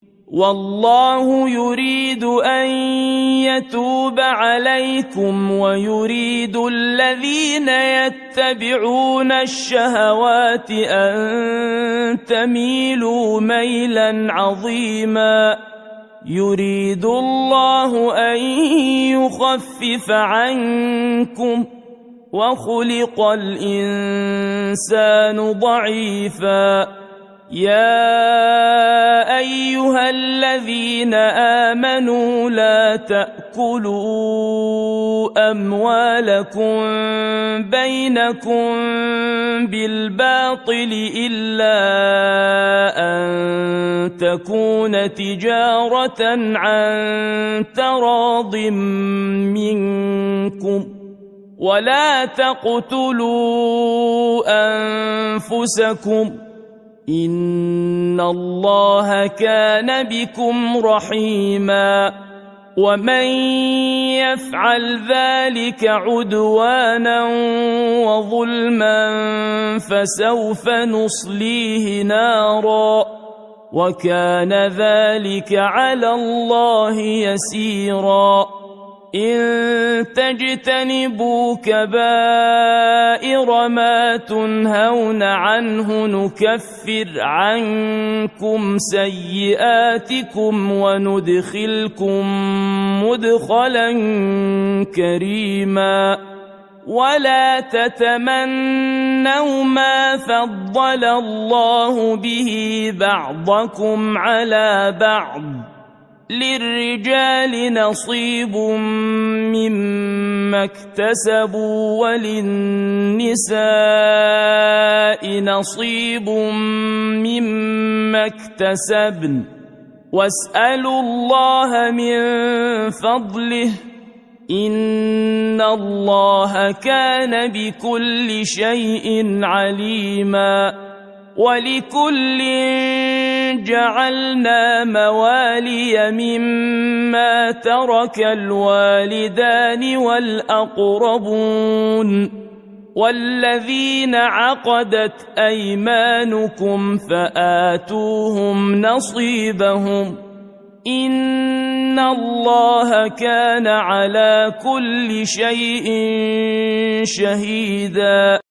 والله يريد أن يتوب عليكم ويريد الذين يتبعون الشهوات أن تميلوا ميلا عظيما. يريد الله أن يخفف عنكم وخلق الإنسان ضعيفا. يا أيها الذين آمنوا لا تأكلوا أموالكم بينكم بالباطل إلا أن تكون تجارة عن تراض منكم ولا تقتلوا أنفسكم إن الله كان بكم رحيما. ومن يفعل ذلك عدوانا وظلما فسوف نصليه نارا وكان ذلك على الله يسيرا. إن تجتنبوا كبائر ما تنهون عنه نكفر عنكم سيئاتكم وندخلكم مدخلا كريما. ولا تتمنوا ما فضل الله به بعضكم على بعض. للرجال نصيب مما اكتسبوا وللنساء نصيب مما اكتسبن واسألوا الله من فضله إن الله كان بكل شيء عليما. ولكل جعلنا موالي مما ترك الوالدان والأقربون والذين عقدت أيمانكم فآتوهم نصيبهم إن الله كان على كل شيء شهيدا.